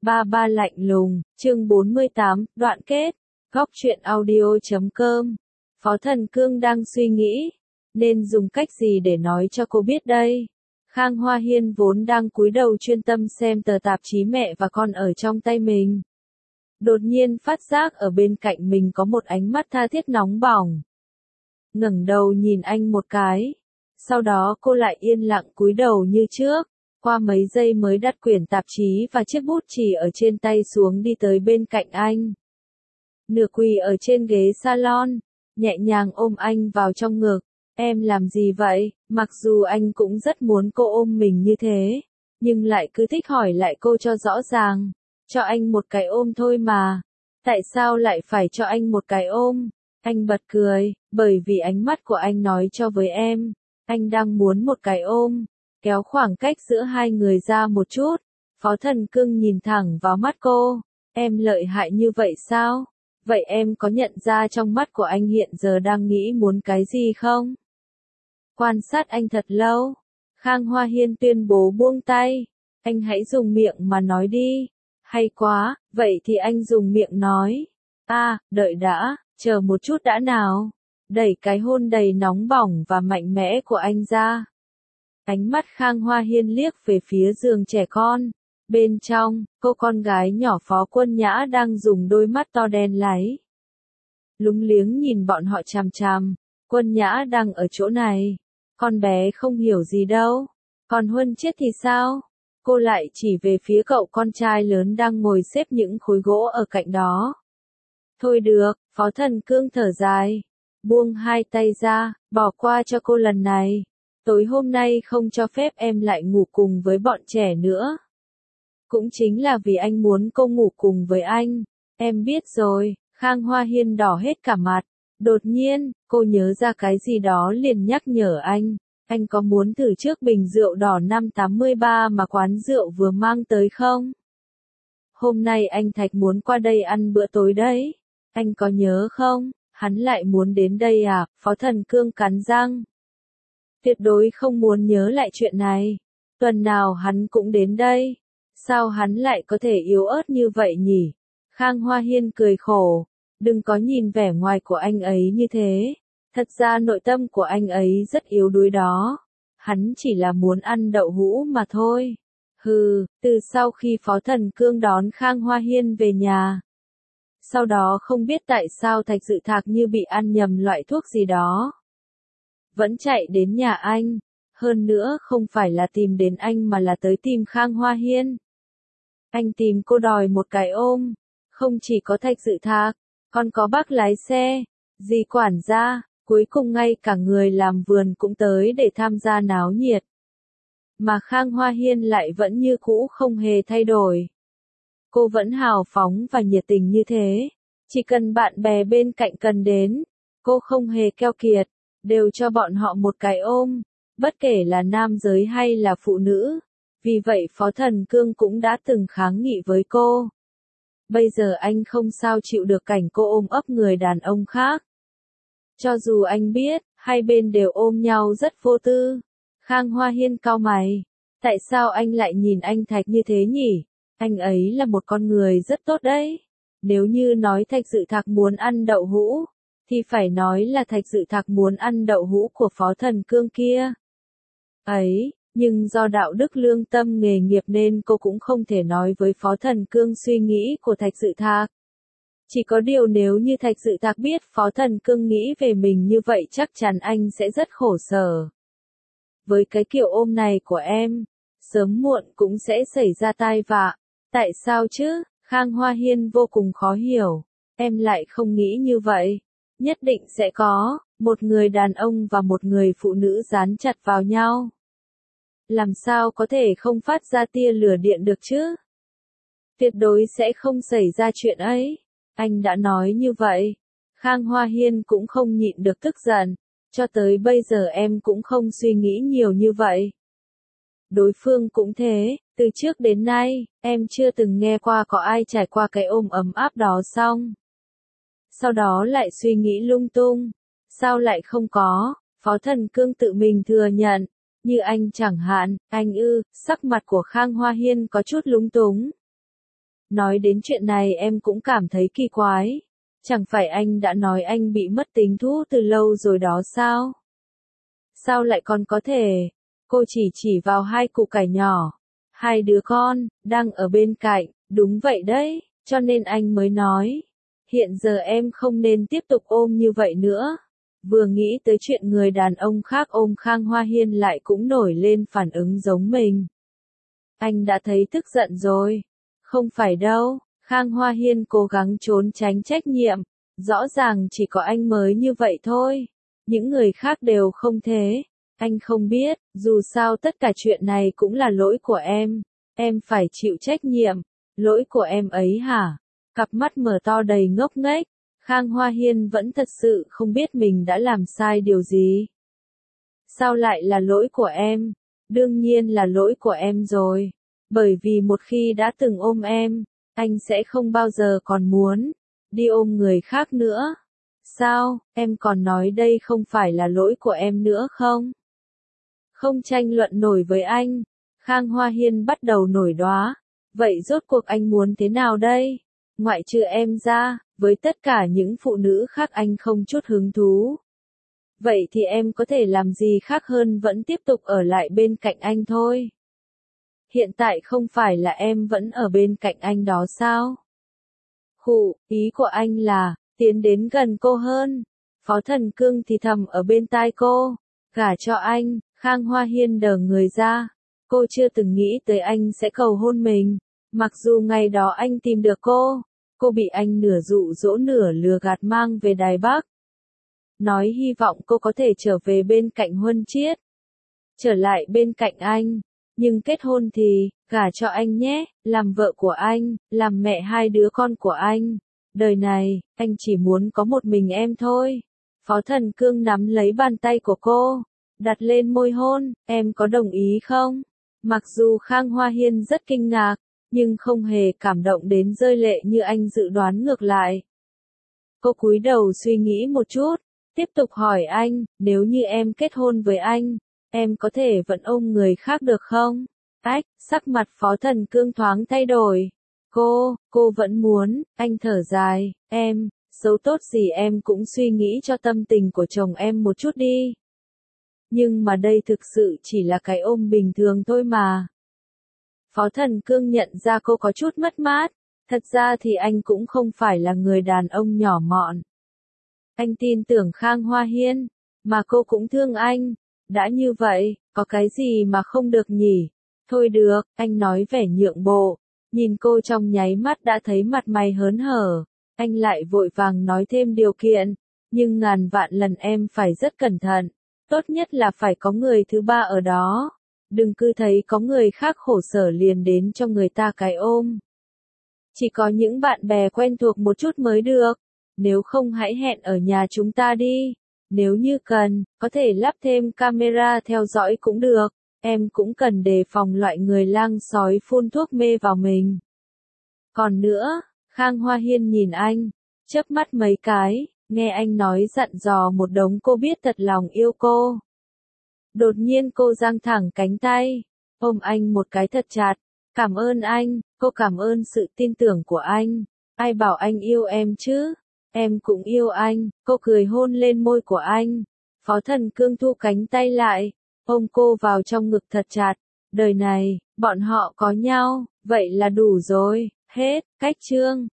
Ba ba lạnh lùng, chương 48, đoạn kết, góc truyện audio.com. Phó Thần Cương đang suy nghĩ, nên dùng cách gì để nói cho cô biết đây. Khang Hoa Hiên vốn đang cúi đầu chuyên tâm xem tờ tạp chí Mẹ và Con ở trong tay mình. Đột nhiên phát giác ở bên cạnh mình có một ánh mắt tha thiết nóng bỏng. Ngẩng đầu nhìn anh một cái. Sau đó cô lại yên lặng cúi đầu như trước. Qua mấy giây mới đặt quyển tạp chí và chiếc bút chì ở trên tay xuống đi tới bên cạnh anh. Nửa quỳ ở trên ghế salon, nhẹ nhàng ôm anh vào trong ngực. Em làm gì vậy? Mặc dù anh cũng rất muốn cô ôm mình như thế, nhưng lại cứ thích hỏi lại cô cho rõ ràng. Cho anh một cái ôm thôi mà. Tại sao lại phải cho anh một cái ôm? Anh bật cười, bởi vì ánh mắt của anh nói cho với em. Anh đang muốn một cái ôm. Kéo khoảng cách giữa hai người ra một chút. Phó Thần Cương nhìn thẳng vào mắt cô. Em lợi hại như vậy sao? Vậy em có nhận ra trong mắt của anh hiện giờ đang nghĩ muốn cái gì không? Quan sát anh thật lâu. Khang Hoa Hiên tuyên bố buông tay. Anh hãy dùng miệng mà nói đi. Hay quá, vậy thì anh dùng miệng nói. Đợi đã, chờ một chút đã nào. Đẩy cái hôn đầy nóng bỏng và mạnh mẽ của anh ra. Ánh mắt Khang Hoa Hiên liếc về phía giường trẻ con. Bên trong, cô con gái nhỏ Phó Quân Nhã đang dùng đôi mắt to đen láy. Lúng liếng nhìn bọn họ chằm chằm. Quân Nhã đang ở chỗ này. Con bé không hiểu gì đâu. Còn Huân Chiết thì sao? Cô lại chỉ về phía cậu con trai lớn đang ngồi xếp những khối gỗ ở cạnh đó. Thôi được, Phó Thần Cương thở dài. Buông hai tay ra, bỏ qua cho cô lần này. Tối hôm nay không cho phép em lại ngủ cùng với bọn trẻ nữa. Cũng chính là vì anh muốn cô ngủ cùng với anh. Em biết rồi. Khang Hoa Hiên đỏ hết cả mặt. Đột nhiên, cô nhớ ra cái gì đó liền nhắc nhở anh. Anh có muốn thử trước bình rượu đỏ năm 83 mà quán rượu vừa mang tới không? Hôm nay anh Thạch muốn qua đây ăn bữa tối đấy. Anh có nhớ không? Hắn lại muốn đến đây à? Phó Thần Cương cắn răng. Tuyệt đối không muốn nhớ lại chuyện này. Tuần nào hắn cũng đến đây. Sao hắn lại có thể yếu ớt như vậy nhỉ? Khang Hoa Hiên cười khổ. Đừng có nhìn vẻ ngoài của anh ấy như thế. Thật ra nội tâm của anh ấy rất yếu đuối đó. Hắn chỉ là muốn ăn đậu hũ mà thôi. Từ sau khi Phó Thần Cương đón Khang Hoa Hiên về nhà. Sau đó không biết tại sao Thạch Dự Thạc như bị ăn nhầm loại thuốc gì đó. Vẫn chạy đến nhà anh. Hơn nữa không phải là tìm đến anh mà là tới tìm Khang Hoa Hiên. Anh tìm cô đòi một cái ôm. Không chỉ có Thạch Dự Thạc, còn có bác lái xe, dì quản gia, cuối cùng ngay cả người làm vườn cũng tới để tham gia náo nhiệt. Mà Khang Hoa Hiên lại vẫn như cũ không hề thay đổi. Cô vẫn hào phóng và nhiệt tình như thế. Chỉ cần bạn bè bên cạnh cần đến, cô không hề keo kiệt, đều cho bọn họ một cái ôm, bất kể là nam giới hay là phụ nữ. Vì vậy Phó Thần Cương cũng đã từng kháng nghị với cô. Bây giờ anh không sao chịu được cảnh cô ôm ấp người đàn ông khác. Cho dù anh biết, hai bên đều ôm nhau rất vô tư. Khang Hoa Hiên cau mày. Tại sao anh lại nhìn anh Thạch như thế nhỉ? Anh ấy là một con người rất tốt đấy. Nếu như nói Thạch Dự Thạc muốn ăn đậu hũ, thì phải nói là Thạch Dự Thạc muốn ăn đậu hũ của Phó Thần Cương kia. Nhưng do đạo đức lương tâm nghề nghiệp nên cô cũng không thể nói với Phó Thần Cương suy nghĩ của Thạch Dự Thạc. Chỉ có điều nếu như Thạch Dự Thạc biết Phó Thần Cương nghĩ về mình như vậy chắc chắn anh sẽ rất khổ sở. Với cái kiểu ôm này của em, sớm muộn cũng sẽ xảy ra tai vạ. Tại sao chứ? Khang Hoa Hiên vô cùng khó hiểu. Em lại không nghĩ như vậy. Nhất định sẽ có, một người đàn ông và một người phụ nữ dán chặt vào nhau. Làm sao có thể không phát ra tia lửa điện được chứ? Tuyệt đối sẽ không xảy ra chuyện ấy. Anh đã nói như vậy. Khang Hoa Hiên cũng không nhịn được tức giận. Cho tới bây giờ em cũng không suy nghĩ nhiều như vậy. Đối phương cũng thế, từ trước đến nay, em chưa từng nghe qua có ai trải qua cái ôm ấm áp đó xong. Sau đó lại suy nghĩ lung tung. Sao lại không có? Phó Thần Cương tự mình thừa nhận. Như anh chẳng hạn, sắc mặt của Khang Hoa Hiên có chút lúng túng. Nói đến chuyện này em cũng cảm thấy kỳ quái. Chẳng phải anh đã nói anh bị mất tính thú từ lâu rồi đó sao? Sao lại còn có thể? Cô chỉ vào hai củ cải nhỏ. Hai đứa con, đang ở bên cạnh, đúng vậy đấy, cho nên anh mới nói. Hiện giờ em không nên tiếp tục ôm như vậy nữa. Vừa nghĩ tới chuyện người đàn ông khác ôm Khang Hoa Hiên lại cũng nổi lên phản ứng giống mình. Anh đã thấy tức giận rồi. Không phải đâu, Khang Hoa Hiên cố gắng trốn tránh trách nhiệm. Rõ ràng chỉ có anh mới như vậy thôi. Những người khác đều không thế. Anh không biết, dù sao tất cả chuyện này cũng là lỗi của em. Em phải chịu trách nhiệm. Lỗi của em ấy hả? Cặp mắt mở to đầy ngốc nghếch. Khang Hoa Hiên vẫn thật sự không biết mình đã làm sai điều gì. Sao lại là lỗi của em? Đương nhiên là lỗi của em rồi. Bởi vì một khi đã từng ôm em, anh sẽ không bao giờ còn muốn đi ôm người khác nữa. Sao, em còn nói đây không phải là lỗi của em nữa không? Không tranh luận nổi với anh. Khang Hoa Hiên bắt đầu nổi đoá. Vậy rốt cuộc anh muốn thế nào đây? Ngoại trừ em ra, với tất cả những phụ nữ khác anh không chút hứng thú. Vậy thì em có thể làm gì khác hơn vẫn tiếp tục ở lại bên cạnh anh thôi. Hiện tại không phải là em vẫn ở bên cạnh anh đó sao? Khụ, ý của anh là, tiến đến gần cô hơn. Phó Thần Cương thì thầm ở bên tai cô. Gả cho anh, Khang Hoa Hiên đờ người ra. Cô chưa từng nghĩ tới anh sẽ cầu hôn mình. Mặc dù ngày đó anh tìm được cô bị anh nửa dụ dỗ nửa lừa gạt mang về Đài Bắc. Nói hy vọng cô có thể trở về bên cạnh Huân Chiết. Trở lại bên cạnh anh. Nhưng kết hôn thì, gả cho anh nhé, làm vợ của anh, làm mẹ hai đứa con của anh. Đời này, anh chỉ muốn có một mình em thôi. Phó Thần Cương nắm lấy bàn tay của cô, đặt lên môi hôn, em có đồng ý không? Mặc dù Khang Hoa Hiên rất kinh ngạc, nhưng không hề cảm động đến rơi lệ như anh dự đoán ngược lại. Cô cúi đầu suy nghĩ một chút, tiếp tục hỏi anh, nếu như em kết hôn với anh, em có thể vẫn ôm người khác được không? Ách, sắc mặt Phó Thần Cương thoáng thay đổi. Cô vẫn muốn, anh thở dài, em, xấu tốt gì em cũng suy nghĩ cho tâm tình của chồng em một chút đi. Nhưng mà đây thực sự chỉ là cái ôm bình thường thôi mà. Phó Thần Cương nhận ra cô có chút mất mát, thật ra thì anh cũng không phải là người đàn ông nhỏ mọn. Anh tin tưởng Khang Hoa Hiên, mà cô cũng thương anh. Đã như vậy, có cái gì mà không được nhỉ? Thôi được, anh nói vẻ nhượng bộ. Nhìn cô trong nháy mắt đã thấy mặt mày hớn hở. Anh lại vội vàng nói thêm điều kiện. Nhưng ngàn vạn lần em phải rất cẩn thận. Tốt nhất là phải có người thứ ba ở đó. Đừng cứ thấy có người khác khổ sở liền đến cho người ta cái ôm. Chỉ có những bạn bè quen thuộc một chút mới được. Nếu không hãy hẹn ở nhà chúng ta đi. Nếu như cần, có thể lắp thêm camera theo dõi cũng được. Em cũng cần đề phòng loại người lang sói phun thuốc mê vào mình. Còn nữa, Khang Hoa Hiên nhìn anh, chớp mắt mấy cái, nghe anh nói dặn dò một đống cô biết thật lòng yêu cô. Đột nhiên cô giang thẳng cánh tay, ôm anh một cái thật chặt. Cảm ơn anh, cô cảm ơn sự tin tưởng của anh. Ai bảo anh yêu em chứ? Em cũng yêu anh, cô cười hôn lên môi của anh. Phó Thần Cương thu cánh tay lại, ôm cô vào trong ngực thật chặt. Đời này, bọn họ có nhau, vậy là đủ rồi, hết, cách chương.